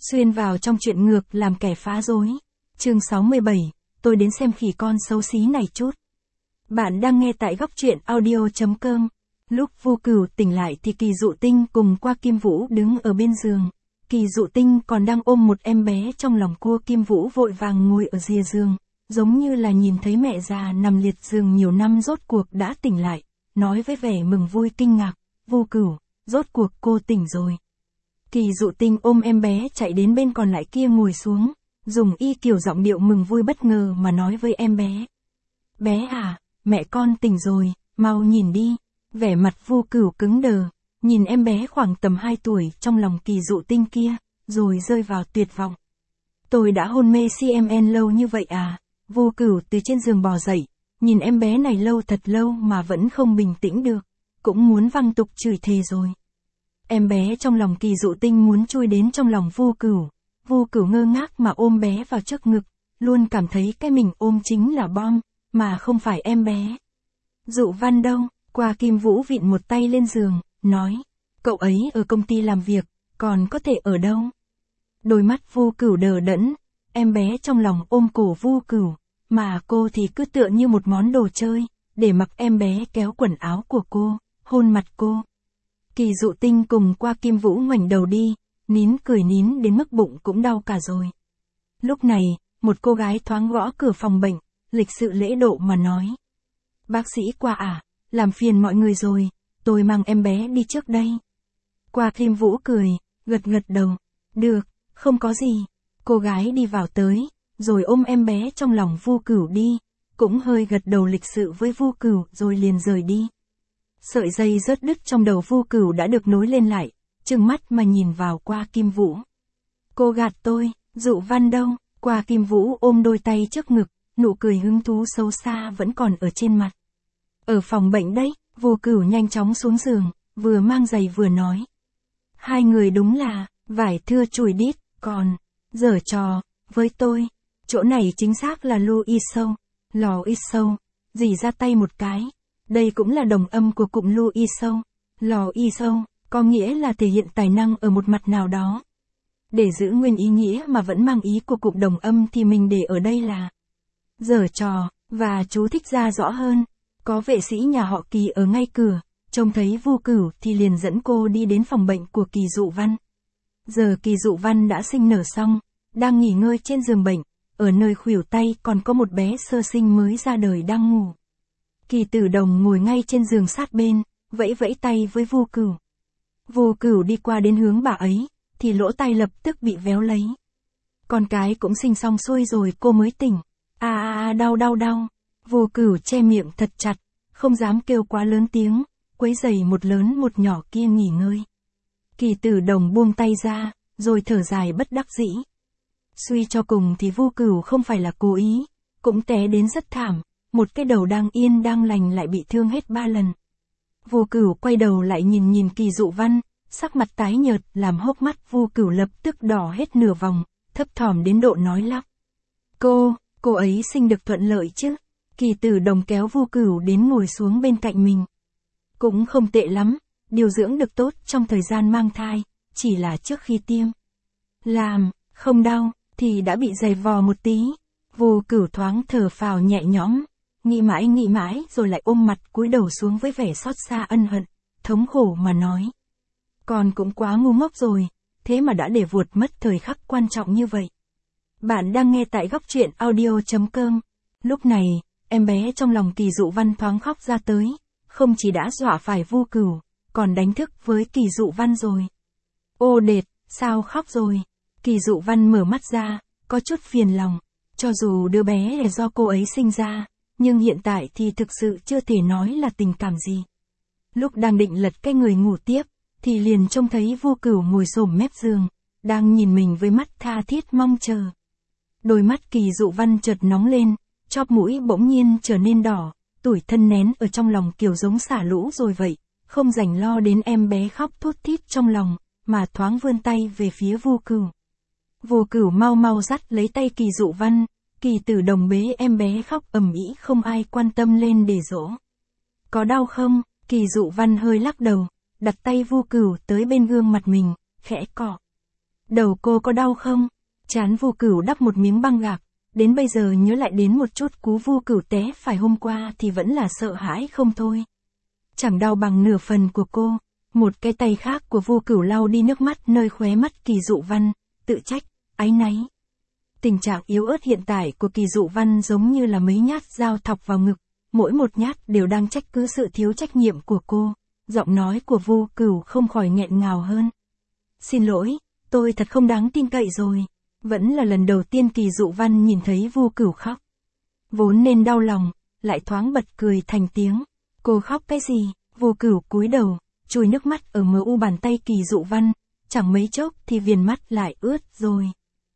Xuyên vào trong chuyện ngược làm kẻ phá rối. Chương 67, tôi đến xem khỉ con xấu xí này chút. Bạn đang nghe tại góc truyện audio.com. Lúc Vu Cửu tỉnh lại thì Kỳ Dụ Tinh cùng Qua Kim Vũ đứng ở bên giường. Kỳ Dụ Tinh còn đang ôm một em bé trong lòng, Qua Kim Vũ vội vàng ngồi ở rìa giường, giống như là nhìn thấy mẹ già nằm liệt giường nhiều năm rốt cuộc đã tỉnh lại, nói với vẻ mừng vui kinh ngạc, Vu Cửu, rốt cuộc cô tỉnh rồi. Kỳ Dụ Tinh ôm em bé chạy đến bên còn lại kia ngồi xuống, dùng y kiểu giọng điệu mừng vui bất ngờ mà nói với em bé. Bé à, mẹ con tỉnh rồi, mau nhìn đi. Vẻ mặt Vu Cửu cứng đờ, nhìn em bé khoảng tầm 2 tuổi trong lòng Kỳ Dụ Tinh kia, rồi rơi vào tuyệt vọng. Tôi đã hôn mê CMN lâu như vậy à? Vu Cửu từ trên giường bò dậy, nhìn em bé này lâu thật lâu mà vẫn không bình tĩnh được, cũng muốn văng tục chửi thề rồi. Em bé trong lòng Kỳ Dụ Tinh muốn chui đến trong lòng Vu Cửu. Vu Cửu ngơ ngác mà ôm bé vào trước ngực, luôn cảm thấy cái mình ôm chính là bom, mà không phải em bé. Dụ Văn đâu? Qua Kim Vũ vịn một tay lên giường, nói, cậu ấy ở công ty làm việc, còn có thể ở đâu? Đôi mắt Vu Cửu đờ đẫn, em bé trong lòng ôm cổ Vu Cửu, mà cô thì cứ tựa như một món đồ chơi, để mặc em bé kéo quần áo của cô, hôn mặt cô. Kỳ Dụ Tinh cùng Qua Kim Vũ ngoảnh đầu đi, nín cười nín đến mức bụng cũng đau cả rồi. Lúc này, một cô gái thoáng gõ cửa phòng bệnh, lịch sự lễ độ mà nói. Bác sĩ Qua à, làm phiền mọi người rồi, tôi mang em bé đi trước đây. Qua Kim Vũ cười, gật đầu. Được, không có gì. Cô gái đi vào tới, rồi ôm em bé trong lòng Vu Cửu đi, cũng hơi gật đầu lịch sự với Vu Cửu rồi liền rời đi. Sợi dây rớt đứt trong đầu Vu Cửu đã được nối lên lại, trừng mắt mà nhìn vào Qua Kim Vũ. Cô gạt tôi, Dụ Văn đâu? Qua Kim Vũ ôm đôi tay trước ngực, nụ cười hứng thú xấu xa vẫn còn ở trên mặt. Ở phòng bệnh đấy, Vu Cửu nhanh chóng xuống giường, vừa mang giày vừa nói. Hai người đúng là, vải thưa chùi đít, còn, giở trò, với tôi. Chỗ này chính xác là Louis Sâu, lò ít sâu, dì ra tay một cái. Đây cũng là đồng âm của cụm Louis Sâu, lò y sâu, có nghĩa là thể hiện tài năng ở một mặt nào đó. Để giữ nguyên ý nghĩa mà vẫn mang ý của cụm đồng âm thì mình để ở đây là giở trò, và chú thích ra rõ hơn. Có vệ sĩ nhà họ Kỳ ở ngay cửa, trông thấy Vu Cửu thì liền dẫn cô đi đến phòng bệnh của Kỳ Dụ Văn. Giờ Kỳ Dụ Văn đã sinh nở xong, đang nghỉ ngơi trên giường bệnh, ở nơi khuỷu tay còn có một bé sơ sinh mới ra đời đang ngủ. Kỳ Tử Đồng ngồi ngay trên giường sát bên, vẫy vẫy tay với Vu Cửu. Vu Cửu đi qua đến hướng bà ấy, thì lỗ tai lập tức bị véo lấy. Con cái cũng sinh xong xuôi rồi cô mới tỉnh. Đau. Vu Cửu che miệng thật chặt, không dám kêu quá lớn tiếng, quấy rầy một lớn một nhỏ kia nghỉ ngơi. Kỳ Tử Đồng buông tay ra, rồi thở dài bất đắc dĩ. Suy cho cùng thì Vu Cửu không phải là cố ý, cũng té đến rất thảm, một cái đầu đang yên đang lành lại bị thương hết 3 lần. Vu Cửu quay đầu lại nhìn Kỳ Dụ Văn, sắc mặt tái nhợt làm hốc mắt Vu Cửu lập tức đỏ hết nửa vòng, thấp thỏm đến độ nói lắp. Cô ấy sinh được thuận lợi chứ? Kỳ Tử Đồng kéo Vu Cửu đến ngồi xuống bên cạnh mình. Cũng không tệ lắm, điều dưỡng được tốt trong thời gian mang thai, chỉ là trước khi tiêm. Làm, không đau, thì đã bị dày vò một tí. Vu Cửu thoáng thở phào nhẹ nhõm, nghĩ mãi rồi lại ôm mặt cúi đầu xuống với vẻ xót xa ân hận, thống khổ mà nói. Con cũng quá ngu ngốc rồi, thế mà đã để vuột mất thời khắc quan trọng như vậy. Bạn đang nghe tại góc truyện audio.com. Lúc này, em bé trong lòng Kỳ Dụ Văn thoáng khóc ra tới, không chỉ đã dọa phải Vu Cửu, còn đánh thức với Kỳ Dụ Văn rồi. Ô đệt, sao khóc rồi? Kỳ Dụ Văn mở mắt ra, có chút phiền lòng, cho dù đứa bé là do cô ấy sinh ra, nhưng hiện tại thì thực sự chưa thể nói là tình cảm gì. Lúc đang định lật cái người ngủ tiếp, thì liền trông thấy Vu Cửu ngồi xổm mép giường, đang nhìn mình với mắt tha thiết mong chờ. Đôi mắt Kỳ Dụ Văn chợt nóng lên, chóp mũi bỗng nhiên trở nên đỏ, tủi thân nén ở trong lòng kiểu giống xả lũ rồi vậy, không rảnh lo đến em bé khóc thút thít trong lòng, mà thoáng vươn tay về phía Vu Cửu. Vu Cửu mau dắt lấy tay Kỳ Dụ Văn, Kỳ Tử Đồng bế em bé khóc ầm ĩ không ai quan tâm lên để dỗ. Có đau không? Kỳ Dụ Văn hơi lắc đầu, đặt tay Vu Cửu tới bên gương mặt mình, khẽ cọ. Đầu cô có đau không? Trán Vu Cửu đắp một miếng băng gạc, đến bây giờ nhớ lại đến một chút cú Vu Cửu té phải hôm qua thì vẫn là sợ hãi không thôi. Chẳng đau bằng nửa phần của cô. Một cái tay khác của Vu Cửu lau đi nước mắt nơi khóe mắt Kỳ Dụ Văn, tự trách, áy náy. Tình trạng yếu ớt hiện tại của Kỳ Dụ Văn giống như là mấy nhát dao thọc vào ngực, mỗi một nhát đều đang trách cứ sự thiếu trách nhiệm của cô. Giọng nói của Vu Cửu không khỏi nghẹn ngào hơn. Xin lỗi, tôi thật không đáng tin cậy rồi. Vẫn là lần đầu tiên Kỳ Dụ Văn nhìn thấy Vu Cửu khóc. Vốn nên đau lòng, lại thoáng bật cười thành tiếng. Cô khóc cái gì? Vu Cửu cúi đầu, chùi nước mắt ở mờ u bàn tay Kỳ Dụ Văn, chẳng mấy chốc thì viền mắt lại ướt rồi.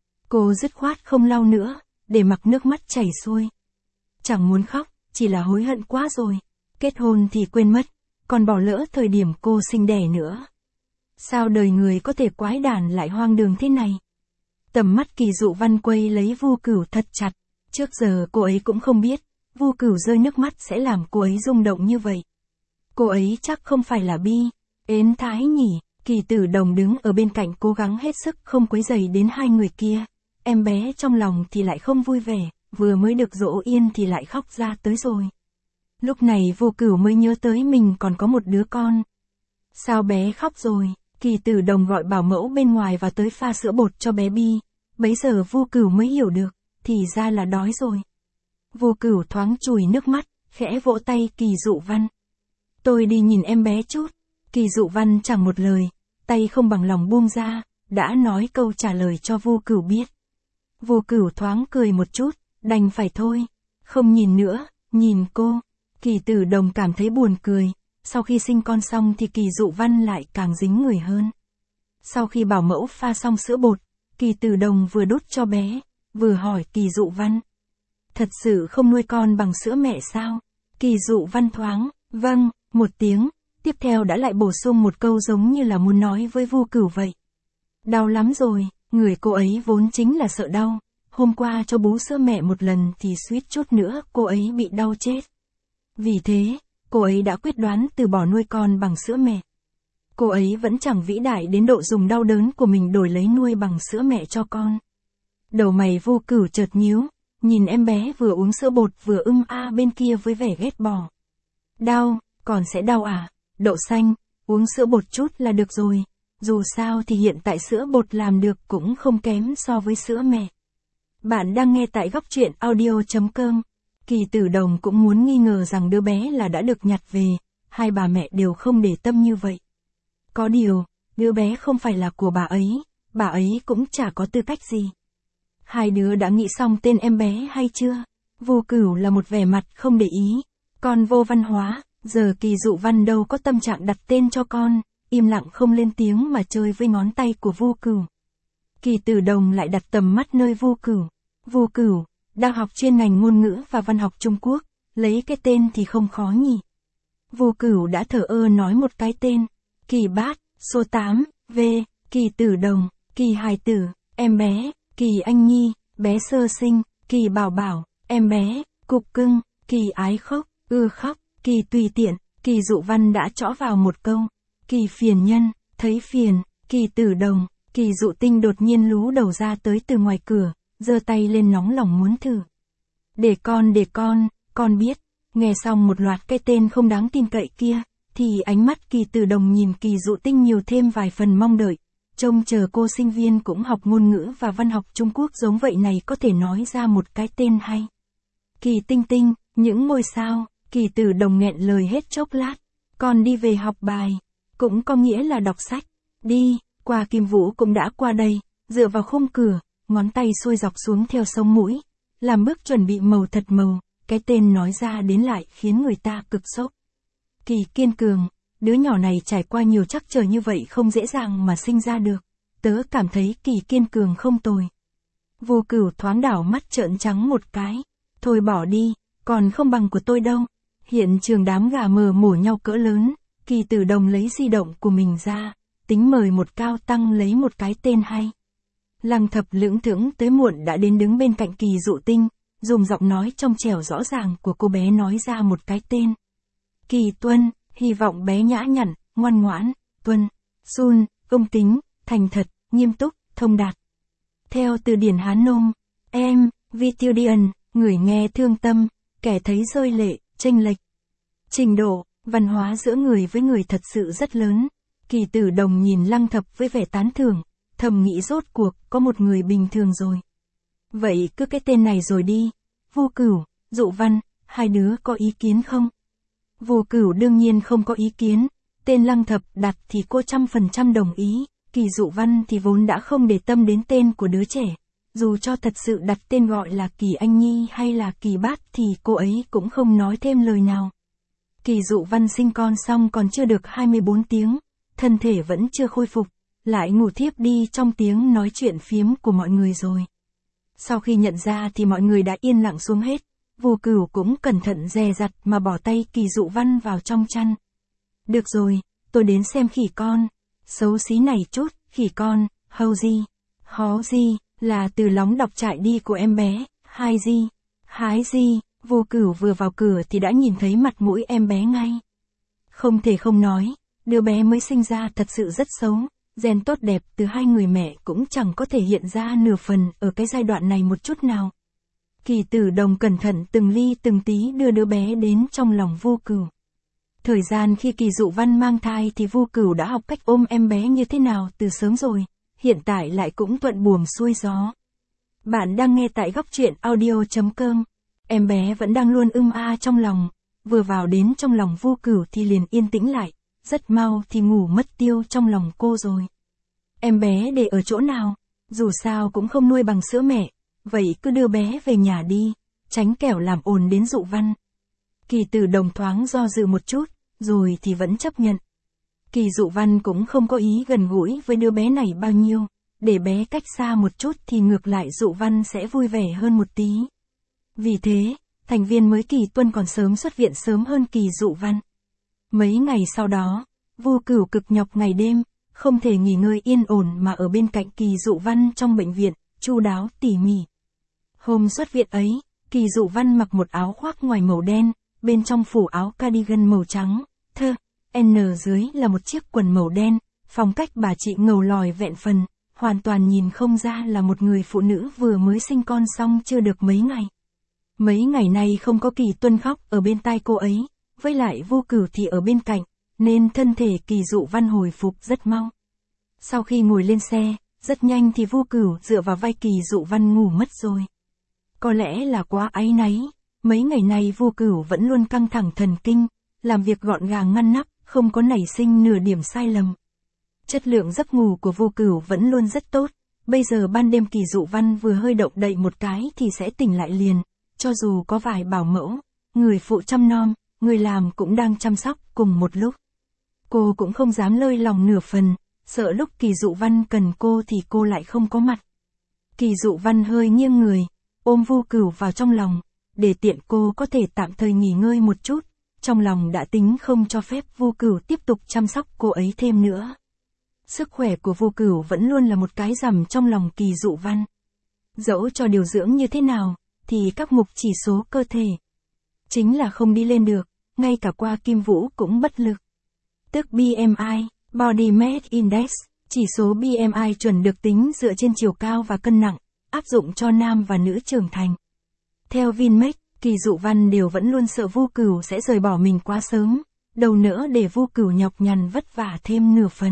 Cô dứt khoát không lau nữa, để mặc nước mắt chảy xuôi. Chẳng muốn khóc, chỉ là hối hận quá rồi. Kết hôn thì quên mất, còn bỏ lỡ thời điểm cô sinh đẻ nữa. Sao đời người có thể quái đản lại hoang đường thế này? Tầm mắt Kỳ Dụ Văn quay lấy Vu Cửu thật chặt. Trước giờ cô ấy cũng không biết, Vu Cửu rơi nước mắt sẽ làm cô ấy rung động như vậy. Cô ấy chắc không phải là bi, ến thái nhỉ? Kỳ Tử Đồng đứng ở bên cạnh cố gắng hết sức không quấy rầy đến hai người kia. Em bé trong lòng thì lại không vui vẻ, vừa mới được dỗ yên thì lại khóc ra tới rồi. Lúc này Vu Cửu mới nhớ tới mình còn có một đứa con. Sao bé khóc rồi? Kỳ Tử Đồng gọi bảo mẫu bên ngoài và tới pha sữa bột cho bé Bi. Bấy giờ Vu Cửu mới hiểu được, thì ra là đói rồi. Vu Cửu thoáng chùi nước mắt, khẽ vỗ tay Kỳ Dụ Văn. Tôi đi nhìn em bé chút. Kỳ Dụ Văn chẳng một lời, tay không bằng lòng buông ra, đã nói câu trả lời cho Vu Cửu biết. Vu Cửu thoáng cười một chút, đành phải thôi. Không nhìn nữa, nhìn cô. Kỳ Tử Đồng cảm thấy buồn cười. Sau khi sinh con xong thì Kỳ Dụ Văn lại càng dính người hơn. Sau khi bảo mẫu pha xong sữa bột, Kỳ Tử Đồng vừa đút cho bé, vừa hỏi Kỳ Dụ Văn. Thật sự không nuôi con bằng sữa mẹ sao? Kỳ Dụ Văn thoáng, vâng, một tiếng, tiếp theo đã lại bổ sung một câu giống như là muốn nói với Vu Cửu vậy. Đau lắm rồi, người cô ấy vốn chính là sợ đau. Hôm qua cho bú sữa mẹ một lần thì suýt chút nữa cô ấy bị đau chết. Vì thế, cô ấy đã quyết đoán từ bỏ nuôi con bằng sữa mẹ. Cô ấy vẫn chẳng vĩ đại đến độ dùng đau đớn của mình đổi lấy nuôi bằng sữa mẹ cho con. Đầu mày Vu Cửu chợt nhíu, nhìn em bé vừa uống sữa bột vừa bên kia với vẻ ghét bỏ. Đau, còn sẽ đau à? Đậu xanh, uống sữa bột chút là được rồi. Dù sao thì hiện tại sữa bột làm được cũng không kém so với sữa mẹ. Bạn đang nghe tại góc truyện audio.com. Kỳ Tử Đồng cũng muốn nghi ngờ rằng đứa bé là đã được nhặt về, hai bà mẹ đều không để tâm như vậy. Có điều, đứa bé không phải là của bà ấy cũng chả có tư cách gì. Hai đứa đã nghĩ xong tên em bé hay chưa? Vu Cửu là một vẻ mặt không để ý. Con vô văn hóa, giờ Kỳ Dụ Văn đâu có tâm trạng đặt tên cho con, im lặng không lên tiếng mà chơi với ngón tay của Vu Cửu. Kỳ Tử Đồng lại đặt tầm mắt nơi Vu Cửu. Vu Cửu, đang học chuyên ngành ngôn ngữ và văn học Trung Quốc, lấy cái tên thì không khó nhỉ. Vu Cửu đã thở ơ nói một cái tên. Kỳ Bát, số 8, V, Kỳ Tử Đồng, Kỳ Hài Tử, em bé, Kỳ Anh Nhi, bé sơ sinh, Kỳ Bảo Bảo, em bé, Cục Cưng, Kỳ Ái Khóc, khóc, Kỳ Tùy Tiện. Kỳ Dụ Văn đã chõ vào một câu. Kỳ Phiền Nhân, thấy phiền. Kỳ Tử Đồng. Kỳ Dụ Tinh đột nhiên lú đầu ra tới từ ngoài cửa, giơ tay lên nóng lòng muốn thử. Để con biết. Nghe xong một loạt cái tên không đáng tin cậy kia, thì ánh mắt Kỳ Tử Đồng nhìn Kỳ Dụ Tinh nhiều thêm vài phần mong đợi, trông chờ cô sinh viên cũng học ngôn ngữ và văn học Trung Quốc giống vậy này có thể nói ra một cái tên hay. Kỳ Tinh Tinh, những ngôi sao. Kỳ Tử Đồng nghẹn lời hết chốc lát. Con đi về học bài, cũng có nghĩa là đọc sách. Đi, qua Kim Vũ cũng đã qua đây, dựa vào khung cửa, ngón tay xuôi dọc xuống theo sống mũi, làm bước chuẩn bị màu thật màu, cái tên nói ra đến lại khiến người ta cực sốc. Kỳ Kiên Cường, đứa nhỏ này trải qua nhiều trắc trở như vậy không dễ dàng mà sinh ra được, tớ cảm thấy Kỳ Kiên Cường không tồi. Vu Cửu thoáng đảo mắt trợn trắng một cái, thôi bỏ đi, còn không bằng của tôi đâu. Hiện trường đám gà mờ mổ nhau cỡ lớn, Kỳ Tử Đồng lấy di động của mình ra, tính mời một cao tăng lấy một cái tên hay. Lăng Thập lững thững tới muộn đã đến đứng bên cạnh Kỳ Dụ Tinh, dùng giọng nói trong trẻo rõ ràng của cô bé nói ra một cái tên. Kỳ Tuân, hy vọng bé nhã nhặn, ngoan ngoãn. Tuân, Sun, công tính, thành thật, nghiêm túc, thông đạt. Theo từ điển Hán Nôm, Vitudian, người nghe thương tâm, kẻ thấy rơi lệ, chênh lệch. Trình độ, văn hóa giữa người với người thật sự rất lớn. Kỳ Tử Đồng nhìn Lăng Thập với vẻ tán thưởng, thầm nghĩ rốt cuộc có một người bình thường rồi. Vậy cứ cái tên này rồi đi. Vô Cửu, Dụ Văn, hai đứa có ý kiến không? Vô Cửu đương nhiên không có ý kiến, tên Lăng Thập đặt thì cô 100% đồng ý, Kỳ Dụ Văn thì vốn đã không để tâm đến tên của đứa trẻ. Dù cho thật sự đặt tên gọi là Kỳ Anh Nhi hay là Kỳ Bát thì cô ấy cũng không nói thêm lời nào. Kỳ Dụ Văn sinh con xong còn chưa được 24 tiếng, thân thể vẫn chưa khôi phục, lại ngủ thiếp đi trong tiếng nói chuyện phiếm của mọi người rồi. Sau khi nhận ra thì mọi người đã yên lặng xuống hết, Vô Cửu cũng cẩn thận dè dặt mà bỏ tay Kỳ Dụ Văn vào trong chăn. Được rồi, tôi đến xem khỉ con. Xấu xí này chút, khỉ con, hầu gì? Hó gì, là từ lóng đọc chạy đi của em bé, hai gì? Hái gì? Vô Cửu vừa vào cửa thì đã nhìn thấy mặt mũi em bé ngay. Không thể không nói, đứa bé mới sinh ra thật sự rất xấu, gen tốt đẹp từ hai người mẹ cũng chẳng có thể hiện ra nửa phần ở cái giai đoạn này một chút nào. Kỳ Tử Đồng cẩn thận từng ly từng tí đưa đứa bé đến trong lòng Vô Cửu. Thời gian khi Kỳ Dụ Văn mang thai thì Vô Cửu đã học cách ôm em bé như thế nào từ sớm rồi, hiện tại lại cũng thuận buồm xuôi gió. Bạn đang nghe tại góc truyện audio.com. Em bé vẫn đang luôn trong lòng, vừa vào đến trong lòng Vô Cửu thì liền yên tĩnh lại, rất mau thì ngủ mất tiêu trong lòng cô rồi. Em bé để ở chỗ nào, dù sao cũng không nuôi bằng sữa mẹ, vậy cứ đưa bé về nhà đi, tránh kẻo làm ồn đến Dụ Văn. Kỳ Tử Đồng thoáng do dự một chút, rồi thì vẫn chấp nhận. Kỳ Dụ Văn cũng không có ý gần gũi với đứa bé này bao nhiêu, để bé cách xa một chút thì ngược lại Dụ Văn sẽ vui vẻ hơn một tí. Vì thế, thành viên mới Kỳ Tuân còn sớm xuất viện sớm hơn Kỳ Dụ Văn. Mấy ngày sau đó, Vô Cửu cực nhọc ngày đêm, không thể nghỉ ngơi yên ổn mà ở bên cạnh Kỳ Dụ Văn trong bệnh viện, chu đáo tỉ mỉ. Hôm xuất viện ấy, Kỳ Dụ Văn mặc một áo khoác ngoài màu đen, bên trong phủ áo cardigan màu trắng, N dưới là một chiếc quần màu đen, phong cách bà chị ngầu lòi vẹn phần, hoàn toàn nhìn không ra là một người phụ nữ vừa mới sinh con xong chưa được mấy ngày. Mấy ngày nay không có Kỳ Tuân khóc ở bên tai cô ấy, với lại Vô Cửu thì ở bên cạnh, nên thân thể Kỳ Dụ Văn hồi phục rất mau. Sau khi ngồi lên xe, rất nhanh thì Vô Cửu dựa vào vai Kỳ Dụ Văn ngủ mất rồi. Có lẽ là quá áy náy, mấy ngày nay Vô Cửu vẫn luôn căng thẳng thần kinh, làm việc gọn gàng ngăn nắp, không có nảy sinh nửa điểm sai lầm. Chất lượng giấc ngủ của Vô Cửu vẫn luôn rất tốt, bây giờ ban đêm Kỳ Dụ Văn vừa hơi động đậy một cái thì sẽ tỉnh lại liền, cho dù có vài bảo mẫu, người phụ chăm nom, người làm cũng đang chăm sóc cùng một lúc. Cô cũng không dám lơi lòng nửa phần, sợ lúc Kỳ Dụ Văn cần cô thì cô lại không có mặt. Kỳ Dụ Văn hơi nghiêng người, ôm Vô Cửu vào trong lòng, để tiện cô có thể tạm thời nghỉ ngơi một chút, trong lòng đã tính không cho phép Vô Cửu tiếp tục chăm sóc cô ấy thêm nữa. Sức khỏe của Vô Cửu vẫn luôn là một cái rằm trong lòng Kỳ Dụ Văn. Dẫu cho điều dưỡng như thế nào, thì các mục chỉ số cơ thể chính là không đi lên được, ngay cả qua Kim Vũ cũng bất lực. Tức BMI, Body Mass Index, chỉ số BMI chuẩn được tính dựa trên chiều cao và cân nặng, áp dụng cho nam và nữ trưởng thành. Theo Vinmec, Kỳ Dụ Văn đều vẫn luôn sợ Vô Cửu sẽ rời bỏ mình quá sớm, đâu nữa để Vô Cửu nhọc nhằn vất vả thêm nửa phần.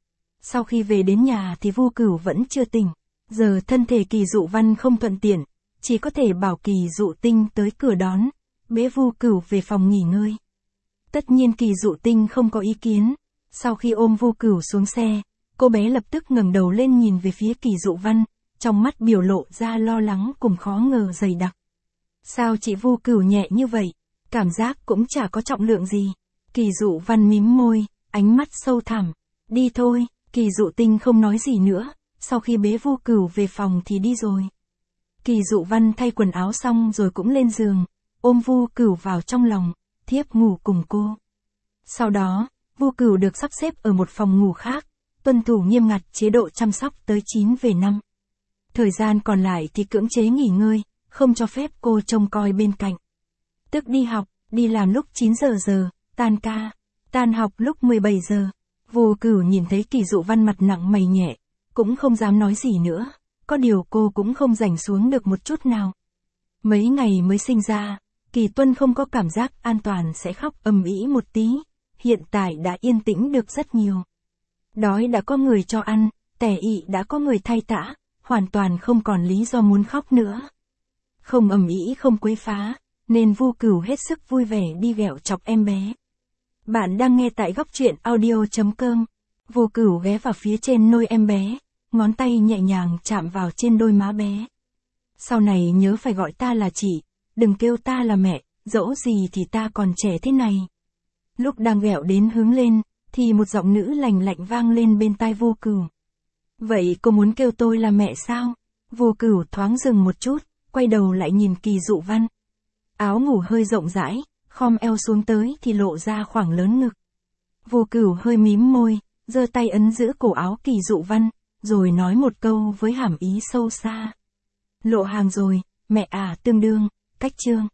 Sau khi về đến nhà thì Vô Cửu vẫn chưa tỉnh, giờ thân thể Kỳ Dụ Văn không thuận tiện, chỉ có thể bảo Kỳ Dụ Tinh tới cửa đón, bế Vô Cửu về phòng nghỉ ngơi. Tất nhiên Kỳ Dụ Tinh không có ý kiến, sau khi ôm Vô Cửu xuống xe, cô bé lập tức ngẩng đầu lên nhìn về phía Kỳ Dụ Văn, trong mắt biểu lộ ra lo lắng cùng khó ngờ dày đặc. Sao chị Vô Cửu nhẹ như vậy, cảm giác cũng chả có trọng lượng gì. Kỳ Dụ Văn mím môi, ánh mắt sâu thẳm. Đi thôi, Kỳ Dụ Tinh không nói gì nữa, sau khi bế Vô Cửu về phòng thì đi rồi. Kỳ Dụ Văn thay quần áo xong rồi cũng lên giường, ôm Vô Cửu vào trong lòng, thiếp ngủ cùng cô. Sau đó, Vô Cửu được sắp xếp ở một phòng ngủ khác, tuân thủ nghiêm ngặt chế độ chăm sóc tới 9 về 5. Thời gian còn lại thì cưỡng chế nghỉ ngơi, không cho phép cô trông coi bên cạnh. Tức đi học, đi làm lúc 9 giờ, tan ca, tan học lúc 17 giờ. Vô Cửu nhìn thấy Kỳ Dụ Văn mặt nặng mày nhẹ, cũng không dám nói gì nữa, có điều cô cũng không rảnh xuống được một chút nào. Mấy ngày mới sinh ra, Kỳ Tuân không có cảm giác an toàn sẽ khóc ầm ĩ một tí, hiện tại đã yên tĩnh được rất nhiều. Đói đã có người cho ăn, tẻ ị đã có người thay tã, hoàn toàn không còn lý do muốn khóc nữa. Không ầm ĩ không quấy phá, nên Vu Cửu hết sức vui vẻ đi ghẹo chọc em bé. Bạn đang nghe tại góc truyện audio.com. Vu Cửu ghé vào phía trên nôi em bé, ngón tay nhẹ nhàng chạm vào trên đôi má bé. Sau này nhớ phải gọi ta là chị, đừng kêu ta là mẹ, dẫu gì thì ta còn trẻ thế này. Lúc đang ghẹo đến hướng lên, thì một giọng nữ lành lạnh vang lên bên tai Vu Cửu. Vậy cô muốn kêu tôi là mẹ sao? Vu Cửu thoáng dừng một chút, quay đầu lại nhìn Kỳ Dụ Văn. Áo ngủ hơi rộng rãi, khom eo xuống tới thì lộ ra khoảng lớn ngực. Vu Cửu hơi mím môi, giơ tay ấn giữ cổ áo Kỳ Dụ Văn, rồi nói một câu với hàm ý sâu xa. Lộ hàng rồi, mẹ à, tương đương, cách chương.